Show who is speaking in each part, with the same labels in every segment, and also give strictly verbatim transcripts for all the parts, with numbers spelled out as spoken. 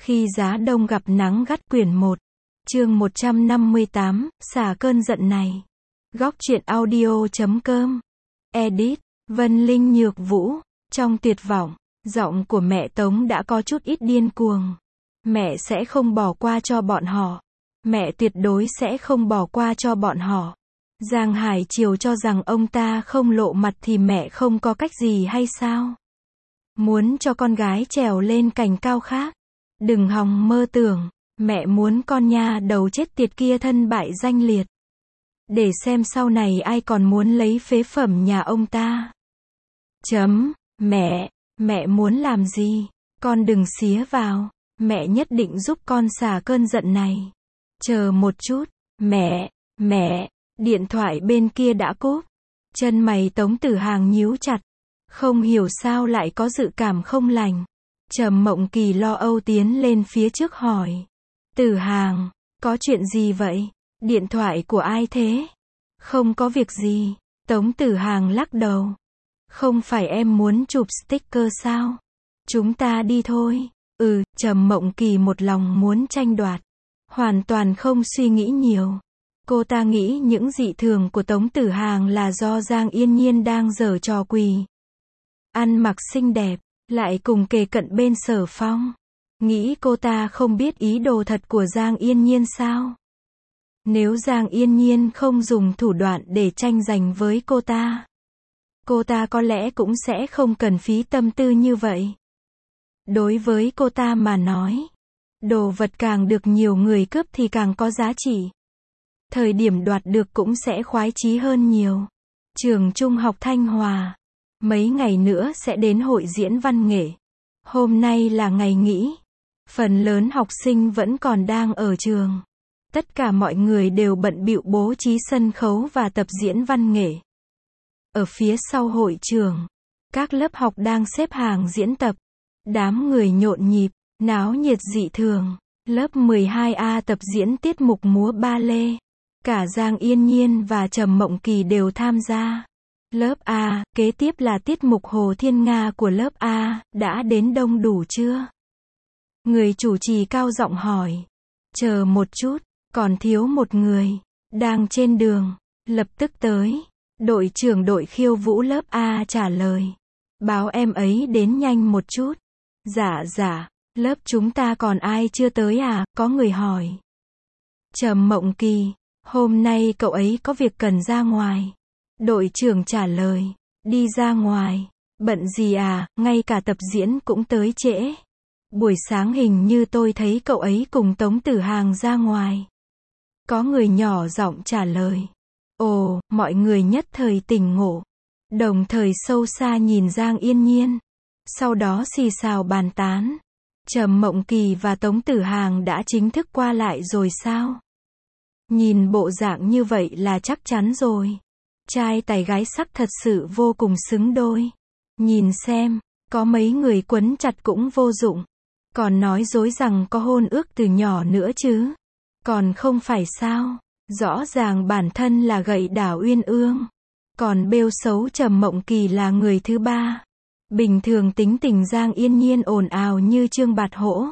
Speaker 1: Khi giá đông gặp nắng gắt quyển một. Chương một trăm năm mươi tám, xả cơn giận này. Góc truyện audio chấm com. Edit, Vân Linh Nhược Vũ. Trong tuyệt vọng, giọng của mẹ Tống đã có chút ít điên cuồng. Mẹ sẽ không bỏ qua cho bọn họ. Mẹ tuyệt đối sẽ không bỏ qua cho bọn họ. Giang Hải Triều cho rằng ông ta không lộ mặt thì mẹ không có cách gì hay sao? Muốn cho con gái trèo lên cành cao khác. Đừng hòng mơ tưởng, mẹ muốn con nha đầu chết tiệt kia thân bại danh liệt. Để xem sau này ai còn muốn lấy phế phẩm nhà ông ta. Chấm, mẹ, mẹ muốn làm gì? Con đừng xía vào, mẹ nhất định giúp con xả cơn giận này. Chờ một chút, mẹ, mẹ, điện thoại bên kia đã cúp. Chân mày Tống Tử Hàng nhíu chặt, không hiểu sao lại có dự cảm không lành. Trầm Mộng Kỳ lo âu tiến lên phía trước hỏi. Tử Hàng, có chuyện gì vậy? Điện thoại của ai thế? Không có việc gì. Tống Tử Hàng lắc đầu. Không phải em muốn chụp sticker sao? Chúng ta đi thôi. Ừ, Trầm Mộng Kỳ một lòng muốn tranh đoạt. Hoàn toàn không suy nghĩ nhiều. Cô ta nghĩ những dị thường của Tống Tử Hàng là do Giang Yên Nhiên đang giở trò quỷ. Ăn mặc xinh đẹp, lại cùng kề cận bên Sở Phong. Nghĩ cô ta không biết ý đồ thật của Giang Yên Nhiên sao? Nếu Giang Yên Nhiên không dùng thủ đoạn để tranh giành với cô ta, cô ta có lẽ cũng sẽ không cần phí tâm tư như vậy. Đối với cô ta mà nói, đồ vật càng được nhiều người cướp thì càng có giá trị. Thời điểm đoạt được cũng sẽ khoái chí hơn nhiều. Trường Trung học Thanh Hòa. Mấy ngày nữa sẽ đến hội diễn văn nghệ. Hôm nay là ngày nghỉ. Phần lớn học sinh vẫn còn đang ở trường. Tất cả mọi người đều bận bịu bố trí sân khấu và tập diễn văn nghệ. Ở phía sau hội trường, các lớp học đang xếp hàng diễn tập. Đám người nhộn nhịp, náo nhiệt dị thường. Lớp mười hai A tập diễn tiết mục múa ba lê. Cả Giang Yên Nhiên và Trầm Mộng Kỳ đều tham gia. Lớp A, kế tiếp là tiết mục Hồ Thiên Nga của lớp A, đã đến đông đủ chưa? Người chủ trì cao giọng hỏi. Chờ một chút, còn thiếu một người. Đang trên đường, lập tức tới. Đội trưởng đội khiêu vũ lớp A trả lời. Báo em ấy đến nhanh một chút. Dạ dạ, lớp chúng ta còn ai chưa tới à? Có người hỏi. Trầm Mộng Kỳ, hôm nay cậu ấy có việc cần ra ngoài. Đội trưởng trả lời. Đi ra ngoài. Bận gì à, ngay cả tập diễn cũng tới trễ. Buổi sáng hình như tôi thấy cậu ấy cùng Tống Tử Hàng ra ngoài. Có người nhỏ giọng trả lời. Ồ, mọi người nhất thời tỉnh ngộ. Đồng thời sâu xa nhìn Giang Yên Nhiên. Sau đó xì xào bàn tán. Trầm Mộng Kỳ và Tống Tử Hàng đã chính thức qua lại rồi sao? Nhìn bộ dạng như vậy là chắc chắn rồi. Trai tài gái sắc thật sự vô cùng xứng đôi. Nhìn xem, có mấy người quấn chặt cũng vô dụng. Còn nói dối rằng có hôn ước từ nhỏ nữa chứ. Còn không phải sao? Rõ ràng bản thân là gậy đảo uyên ương. Còn bêu xấu Trầm Mộng Kỳ là người thứ ba. Bình thường tính tình Giang Yên Nhiên ồn ào như Trương Bạt Hỗ.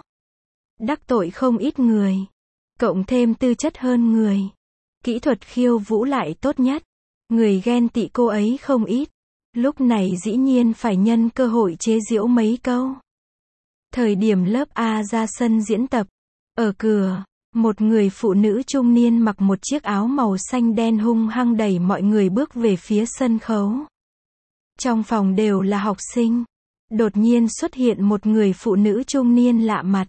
Speaker 1: Đắc tội không ít người. Cộng thêm tư chất hơn người. Kỹ thuật khiêu vũ lại tốt nhất. Người ghen tị cô ấy không ít. Lúc này dĩ nhiên phải nhân cơ hội chế giễu mấy câu. Thời điểm lớp A ra sân diễn tập. Ở cửa, một người phụ nữ trung niên mặc một chiếc áo màu xanh đen hung hăng đẩy mọi người bước về phía sân khấu. Trong phòng đều là học sinh. Đột nhiên xuất hiện một người phụ nữ trung niên lạ mặt.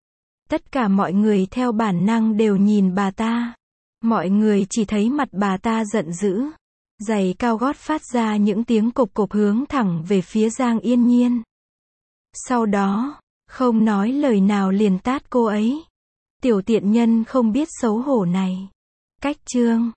Speaker 1: Tất cả mọi người theo bản năng đều nhìn bà ta. Mọi người chỉ thấy mặt bà ta giận dữ. Giày cao gót phát ra những tiếng cộp cộp hướng thẳng về phía Giang Yên Nhiên. Sau đó, không nói lời nào liền tát cô ấy. Tiểu tiện nhân không biết xấu hổ này. Cách chương.